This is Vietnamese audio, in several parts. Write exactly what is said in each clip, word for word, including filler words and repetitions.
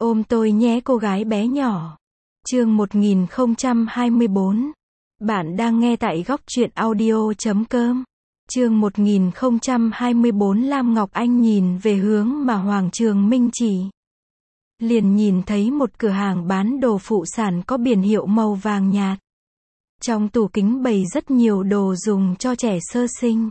Ôm tôi nhé cô gái bé nhỏ. Chương một nghìn không trăm hai mươi bốn. Bạn đang nghe tại góc truyện audio chấm com. Chương một nghìn không trăm hai mươi bốn. Lam Ngọc Anh nhìn về hướng mà Hoàng Trường Minh chỉ. Liền nhìn thấy một cửa hàng bán đồ phụ sản có biển hiệu màu vàng nhạt. Trong tủ kính bày rất nhiều đồ dùng cho trẻ sơ sinh.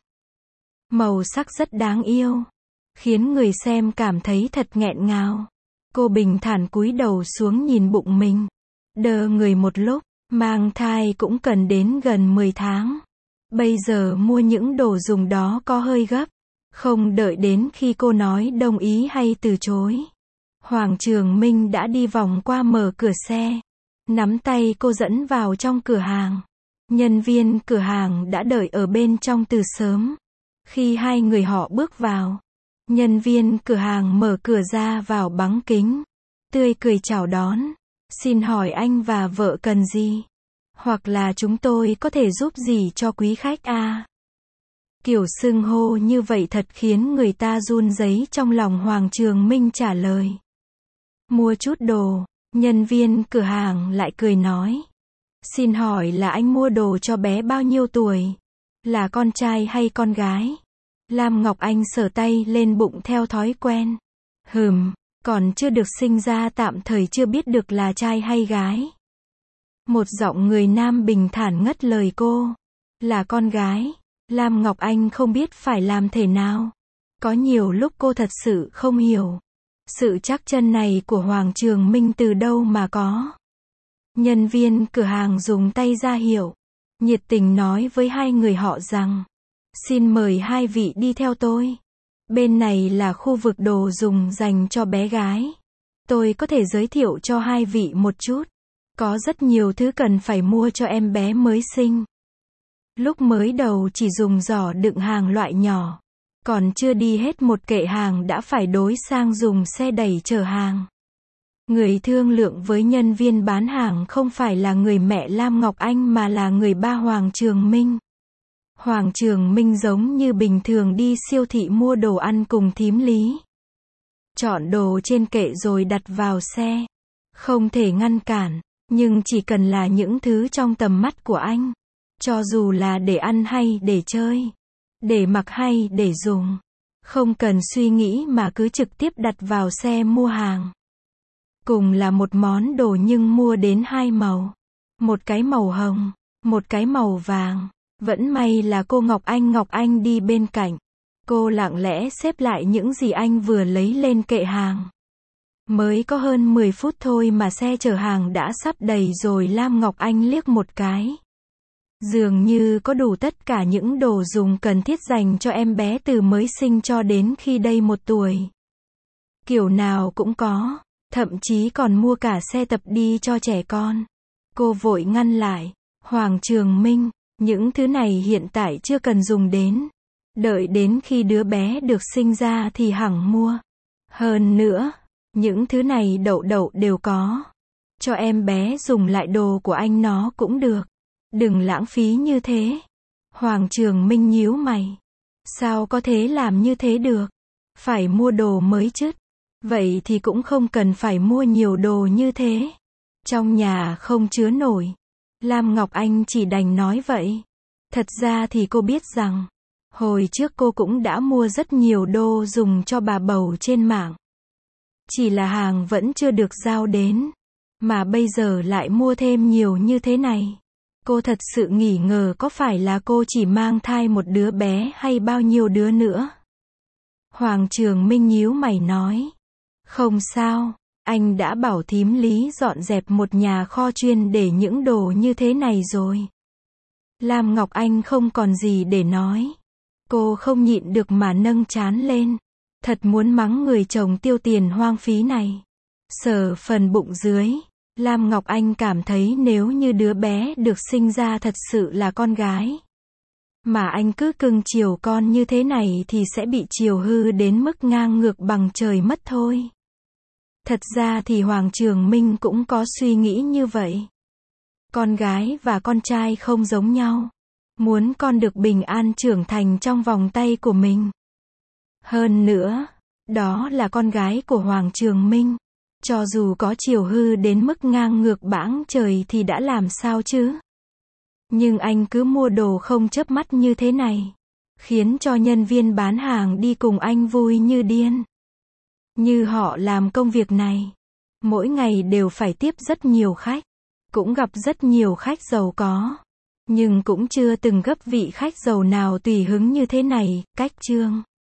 Màu sắc rất đáng yêu, khiến người xem cảm thấy thật nghẹn ngào. Cô bình thản cúi đầu xuống nhìn bụng mình, đờ người một lúc, mang thai cũng cần đến gần mười tháng. Bây giờ mua những đồ dùng đó có hơi gấp, không đợi đến khi cô nói đồng ý hay từ chối. Hoàng Trường Minh đã đi vòng qua mở cửa xe, nắm tay cô dẫn vào trong cửa hàng. Nhân viên cửa hàng đã đợi ở bên trong từ sớm. Khi hai người họ bước vào, nhân viên cửa hàng mở cửa ra vào bằng kính, tươi cười chào đón. Xin hỏi anh và vợ cần gì? Hoặc là chúng tôi có thể giúp gì cho quý khách à? Kiểu xưng hô như vậy thật khiến người ta run rẩy trong lòng. Hoàng Trường Minh trả lời. Mua chút đồ. Nhân viên cửa hàng lại cười nói. Xin hỏi là anh mua đồ cho bé bao nhiêu tuổi? Là con trai hay con gái? Lam Ngọc Anh sờ tay lên bụng theo thói quen. Hừm, còn chưa được sinh ra, tạm thời chưa biết được là trai hay gái. Một giọng người nam bình thản ngắt lời cô. Là con gái. Lam Ngọc Anh không biết phải làm thế nào. Có nhiều lúc cô thật sự không hiểu. Sự chắc chân này của Hoàng Trường Minh từ đâu mà có. Nhân viên cửa hàng dùng tay ra hiệu, nhiệt tình nói với hai người họ rằng. Xin mời hai vị đi theo tôi. Bên này là khu vực đồ dùng dành cho bé gái. Tôi có thể giới thiệu cho hai vị một chút. Có rất nhiều thứ cần phải mua cho em bé mới sinh. Lúc mới đầu chỉ dùng giỏ đựng hàng loại nhỏ. Còn chưa đi hết một kệ hàng đã phải đối sang dùng xe đẩy chở hàng. Người thương lượng với nhân viên bán hàng không phải là người mẹ Lam Ngọc Anh mà là người ba Hoàng Trường Minh. Hoàng Trường Minh giống như bình thường đi siêu thị mua đồ ăn cùng thím Lý. Chọn đồ trên kệ rồi đặt vào xe. Không thể ngăn cản, nhưng chỉ cần là những thứ trong tầm mắt của anh. Cho dù là để ăn hay để chơi, để mặc hay để dùng. Không cần suy nghĩ mà cứ trực tiếp đặt vào xe mua hàng. Cùng là một món đồ nhưng mua đến hai màu. Một cái màu hồng, một cái màu vàng. Vẫn may là cô Ngọc Anh Ngọc Anh đi bên cạnh. Cô lặng lẽ xếp lại những gì anh vừa lấy lên kệ hàng. Mới có hơn mười phút thôi mà xe chở hàng đã sắp đầy rồi. Lam Ngọc Anh liếc một cái. Dường như có đủ tất cả những đồ dùng cần thiết dành cho em bé từ mới sinh cho đến khi đầy một tuổi. Kiểu nào cũng có, thậm chí còn mua cả xe tập đi cho trẻ con. Cô vội ngăn lại. Hoàng Trường Minh, những thứ này hiện tại chưa cần dùng đến. Đợi đến khi đứa bé được sinh ra thì hẳn mua. Hơn nữa, những thứ này đậu đậu đều có. Cho em bé dùng lại đồ của anh nó cũng được. Đừng lãng phí như thế. Hoàng Trường Minh nhíu mày. Sao có thể làm như thế được? Phải mua đồ mới chứ. Vậy thì cũng không cần phải mua nhiều đồ như thế. Trong nhà không chứa nổi. Lam Ngọc Anh chỉ đành nói vậy. Thật ra thì cô biết rằng, hồi trước cô cũng đã mua rất nhiều đồ dùng cho bà bầu trên mạng. Chỉ là hàng vẫn chưa được giao đến. Mà bây giờ lại mua thêm nhiều như thế này. Cô thật sự nghi ngờ có phải là cô chỉ mang thai một đứa bé hay bao nhiêu đứa nữa. Hoàng Trường Minh nhíu mày nói. Không sao, anh đã bảo thím Lý dọn dẹp một nhà kho chuyên để những đồ như thế này rồi. Lam Ngọc Anh không còn gì để nói. Cô không nhịn được mà nâng trán lên. Thật muốn mắng người chồng tiêu tiền hoang phí này. Sờ phần bụng dưới. Lam Ngọc Anh cảm thấy nếu như đứa bé được sinh ra thật sự là con gái. Mà anh cứ cưng chiều con như thế này thì sẽ bị chiều hư đến mức ngang ngược bằng trời mất thôi. Thật ra thì Hoàng Trường Minh cũng có suy nghĩ như vậy. Con gái và con trai không giống nhau. Muốn con được bình an trưởng thành trong vòng tay của mình. Hơn nữa, đó là con gái của Hoàng Trường Minh. Cho dù có chiều hư đến mức ngang ngược bãng trời thì đã làm sao chứ? Nhưng anh cứ mua đồ không chớp mắt như thế này, khiến cho nhân viên bán hàng đi cùng anh vui như điên. Như họ làm công việc này, mỗi ngày đều phải tiếp rất nhiều khách, cũng gặp rất nhiều khách giàu có, nhưng cũng chưa từng gấp vị khách giàu nào tùy hứng như thế này. Cách chương